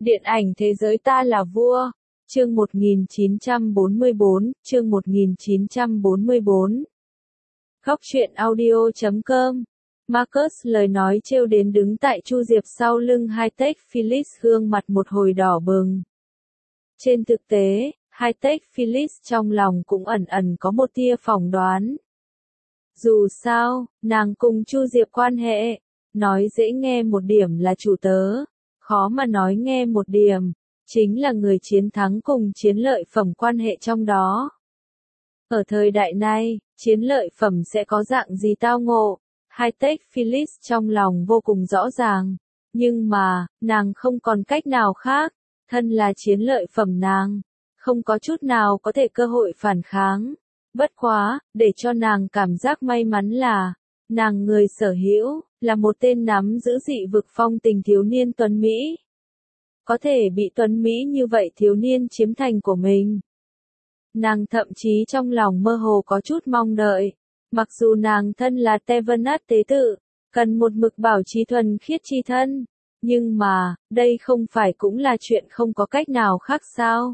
Điện ảnh thế giới ta là vua. Chương 1944, chương 1944. Góc truyện audio.com. Marcus lời nói trêu đến đứng tại Chu Diệp sau lưng Hi-Tech Felix gương mặt một hồi đỏ bừng. Trên thực tế, Hi-Tech Felix trong lòng cũng ẩn ẩn có một tia phỏng đoán. Dù sao, nàng cùng Chu Diệp quan hệ, nói dễ nghe một điểm là chủ tớ, khó mà nói nghe một điểm, chính là người chiến thắng cùng chiến lợi phẩm quan hệ trong đó. Ở thời đại này, chiến lợi phẩm sẽ có dạng gì tao ngộ, Hi-Tech Felix trong lòng vô cùng rõ ràng, nhưng mà, nàng không còn cách nào khác, thân là chiến lợi phẩm nàng, không có chút nào có thể cơ hội phản kháng. Bất quá, để cho nàng cảm giác may mắn là, nàng người sở hữu, là một tên nắm giữ dị vực phong tình thiếu niên tuấn Mỹ. Có thể bị tuấn Mỹ như vậy thiếu niên chiếm thành của mình. Nàng thậm chí trong lòng mơ hồ có chút mong đợi, mặc dù nàng thân là Tevenat tế tự, cần một mực bảo trì thuần khiết chi thân, nhưng mà, đây không phải cũng là chuyện không có cách nào khác sao?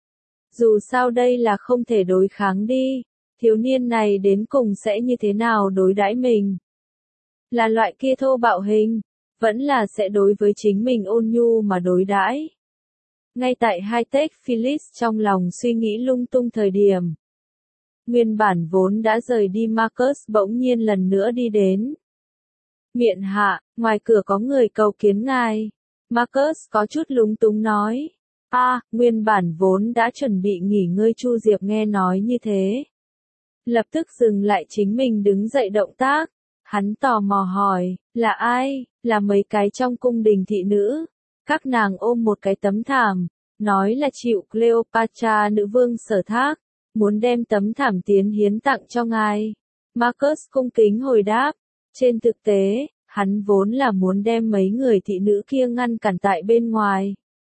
Dù sao đây là không thể đối kháng đi, thiếu niên này đến cùng sẽ như thế nào đối đãi mình? Là loại kia thô bạo hình, vẫn là sẽ đối với chính mình ôn nhu mà đối đãi. Ngay tại Hi-Tech Felix trong lòng suy nghĩ lung tung thời điểm. Nguyên bản vốn đã rời đi Marcus bỗng nhiên lần nữa đi đến. Miện hạ, ngoài cửa có người cầu kiến ngài. Marcus có chút lúng túng nói. Nguyên bản vốn đã chuẩn bị nghỉ ngơi Chu Diệp nghe nói như thế. Lập tức dừng lại chính mình đứng dậy động tác. Hắn tò mò hỏi, là ai? Là mấy cái trong cung đình thị nữ. Các nàng ôm một cái tấm thảm, nói là chịu Cleopatra nữ vương sở thác, muốn đem tấm thảm tiến hiến tặng cho ngài. Marcus cung kính hồi đáp, trên thực tế, hắn vốn là muốn đem mấy người thị nữ kia ngăn cản tại bên ngoài.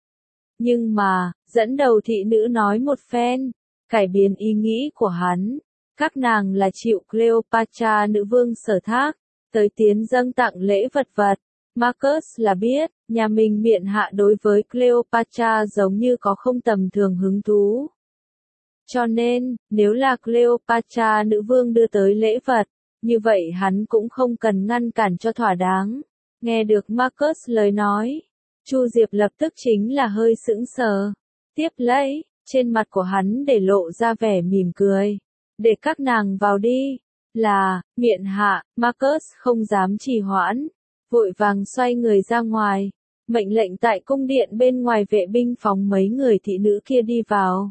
Nhưng mà, dẫn đầu thị nữ nói một phen, cải biến ý nghĩ của hắn. Các nàng là chịu Cleopatra nữ vương sở thác, tới tiến dâng tặng lễ vật. Marcus là biết, nhà mình miện hạ đối với Cleopatra giống như có không tầm thường hứng thú. Cho nên, nếu là Cleopatra nữ vương đưa tới lễ vật, như vậy hắn cũng không cần ngăn cản cho thỏa đáng. Nghe được Marcus lời nói, Chu Diệp lập tức chính là hơi sững sờ. Tiếp lấy, trên mặt của hắn để lộ ra vẻ mỉm cười. Để các nàng vào đi. Là, miện hạ, Marcus không dám trì hoãn. Vội vàng xoay người ra ngoài. Mệnh lệnh tại cung điện bên ngoài vệ binh phóng mấy người thị nữ kia đi vào.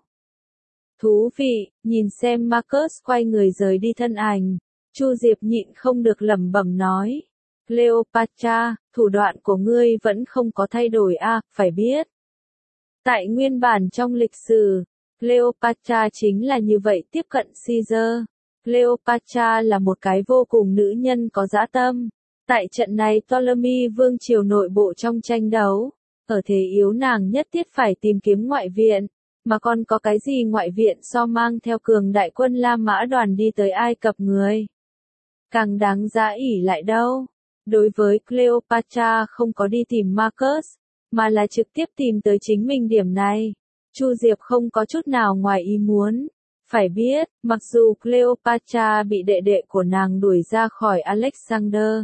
Thú vị, nhìn xem Marcus quay người rời đi thân ảnh. Chu Diệp nhịn không được lẩm bẩm nói. Cleopatra, thủ đoạn của ngươi vẫn không có thay đổi phải biết. Tại nguyên bản trong lịch sử, Cleopatra chính là như vậy tiếp cận Caesar. Cleopatra là một cái vô cùng nữ nhân có dã tâm. Tại trận này Ptolemy vương triều nội bộ trong tranh đấu, ở thế yếu nàng nhất thiết phải tìm kiếm ngoại viện, mà còn có cái gì ngoại viện so mang theo cường đại quân La Mã đoàn đi tới Ai Cập người. Càng đáng giá ỷ lại đâu. Đối với Cleopatra không có đi tìm Marcus, mà là trực tiếp tìm tới chính mình điểm này. Chu Diệp không có chút nào ngoài ý muốn. Phải biết, mặc dù Cleopatra bị đệ đệ của nàng đuổi ra khỏi Alexander.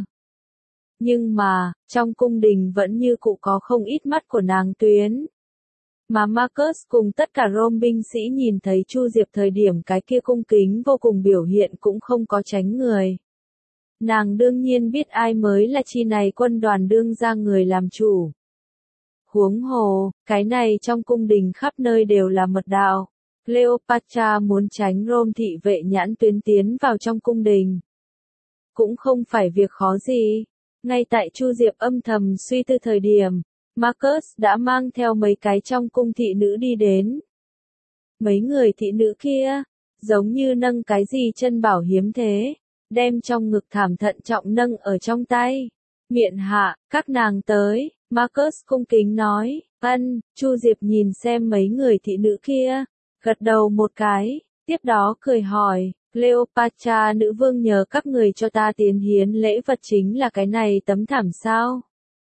Nhưng mà, trong cung đình vẫn như cũ có không ít mắt của nàng tuyến. Mà Marcus cùng tất cả Rome binh sĩ nhìn thấy Chu Diệp thời điểm cái kia cung kính vô cùng biểu hiện cũng không có tránh người. Nàng đương nhiên biết ai mới là chi này quân đoàn đương ra người làm chủ. Huống hồ, cái này trong cung đình khắp nơi đều là mật đạo. Cleopatra muốn tránh Rome thị vệ nhãn tuyến tiến vào trong cung đình. Cũng không phải việc khó gì. Ngay tại Chu Diệp âm thầm suy tư thời điểm, Marcus đã mang theo mấy cái trong cung thị nữ đi đến. Mấy người thị nữ kia, giống như nâng cái gì chân bảo hiếm thế, đem trong ngực thảm thận trọng nâng ở trong tay. Miện hạ, các nàng tới, Marcus cung kính nói. Chu Diệp nhìn xem mấy người thị nữ kia, gật đầu một cái, tiếp đó cười hỏi, Cleopatra nữ vương nhờ các người cho ta tiến hiến lễ vật chính là cái này tấm thảm sao?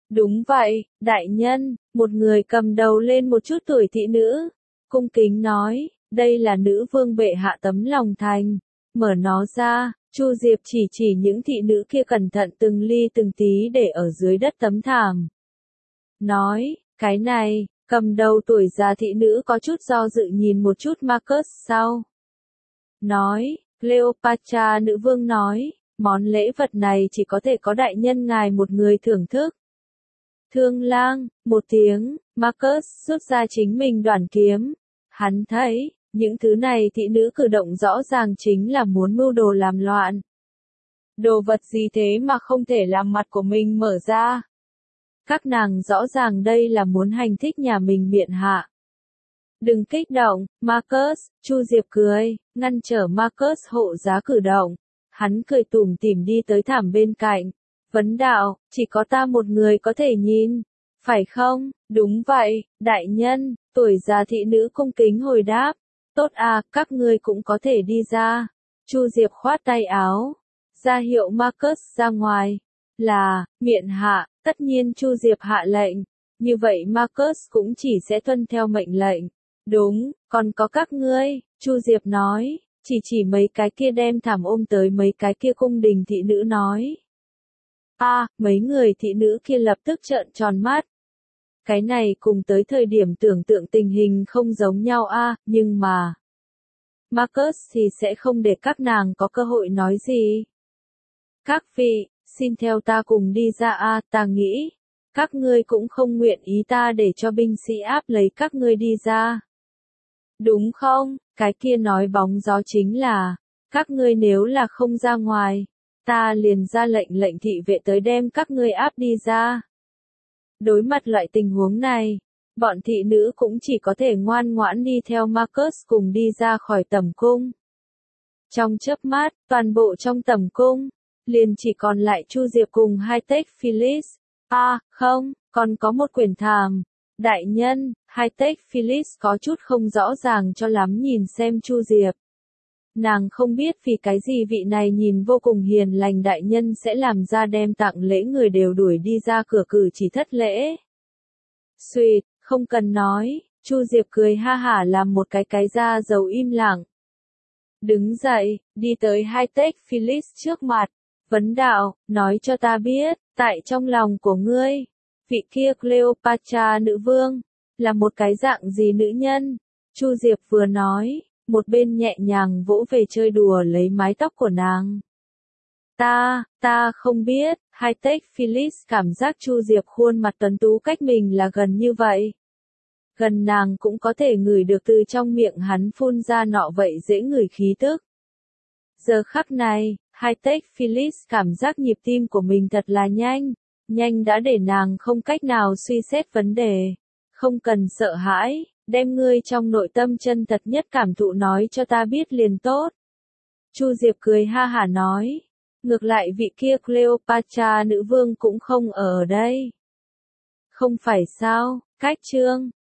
Đúng vậy, đại nhân, một người cầm đầu lên một chút tuổi thị nữ, cung kính nói, đây là nữ vương bệ hạ tấm lòng thành, mở nó ra, Chu Diệp chỉ những thị nữ kia cẩn thận từng ly từng tí để ở dưới đất tấm thảm. Nói, cái này, cầm đầu tuổi già thị nữ có chút do dự nhìn một chút Marcus sau. Nói, Cleopatra nữ vương nói, món lễ vật này chỉ có thể có đại nhân ngài một người thưởng thức. Thương lang, một tiếng, Marcus rút ra chính mình đoản kiếm. Hắn thấy, những thứ này thị nữ cử động rõ ràng chính là muốn mưu đồ làm loạn. Đồ vật gì thế mà không thể làm mặt của mình mở ra? Các nàng rõ ràng đây là muốn hành thích nhà mình miện hạ. Đừng kích động, Marcus, Chu Diệp cười, ngăn trở Marcus hộ giá cử động. Hắn cười tủm tỉm đi tới thảm bên cạnh. Vấn đạo, chỉ có ta một người có thể nhìn, phải không? Đúng vậy, đại nhân, tuổi già thị nữ cung kính hồi đáp. Tốt à, các ngươi cũng có thể đi ra. Chu Diệp khoát tay áo, ra hiệu Marcus ra ngoài. Là, miện hạ, tất nhiên Chu Diệp hạ lệnh. Như vậy Marcus cũng chỉ sẽ tuân theo mệnh lệnh. Đúng, còn có các ngươi, Chu Diệp nói, chỉ mấy cái kia đem thảm ôm tới mấy cái kia cung đình thị nữ nói. Mấy người thị nữ kia lập tức trợn tròn mắt. Cái này cùng tới thời điểm tưởng tượng tình hình không giống nhau nhưng mà Marcus thì sẽ không để các nàng có cơ hội nói gì. Các vị, xin theo ta cùng đi ra ta nghĩ, các ngươi cũng không nguyện ý ta để cho binh sĩ áp lấy các ngươi đi ra. Đúng không? Cái kia nói bóng gió chính là, các ngươi nếu là không ra ngoài, ta liền ra lệnh thị vệ tới đem các ngươi áp đi ra. Đối mặt loại tình huống này, bọn thị nữ cũng chỉ có thể ngoan ngoãn đi theo Marcus cùng đi ra khỏi tẩm cung. Trong chớp mắt, toàn bộ trong tẩm cung, liền chỉ còn lại Chu Diệp cùng hai Tech Phyllis. Không, còn có một quyển thảm. Đại nhân, hai Tech Phyllis có chút không rõ ràng cho lắm nhìn xem Chu Diệp. Nàng không biết vì cái gì vị này nhìn vô cùng hiền lành đại nhân sẽ làm ra đem tặng lễ người đều đuổi đi ra cửa cử chỉ thất lễ. Xuyệt, không cần nói, Chu Diệp cười ha hả làm một cái da dầu im lặng. Đứng dậy, đi tới hai Tech Phyllis trước mặt, vấn đạo, nói cho ta biết, tại trong lòng của ngươi, vị kia Cleopatra nữ vương, là một cái dạng gì nữ nhân? Chu Diệp vừa nói, một bên nhẹ nhàng vỗ về chơi đùa lấy mái tóc của nàng. Ta không biết, hai Tech Phyllis cảm giác Chu Diệp khuôn mặt tuấn tú cách mình là gần như vậy. Gần nàng cũng có thể ngửi được từ trong miệng hắn phun ra nọ vậy dễ ngửi khí tức. Giờ khắc này, hai Tech Phyllis cảm giác nhịp tim của mình thật là nhanh đã để nàng không cách nào suy xét vấn đề. Không cần sợ hãi, đem ngươi trong nội tâm chân thật nhất cảm thụ nói cho ta biết liền tốt. Chu Diệp cười ha hả nói, ngược lại vị kia Cleopatra nữ vương cũng không ở đây. Không phải sao, cách chương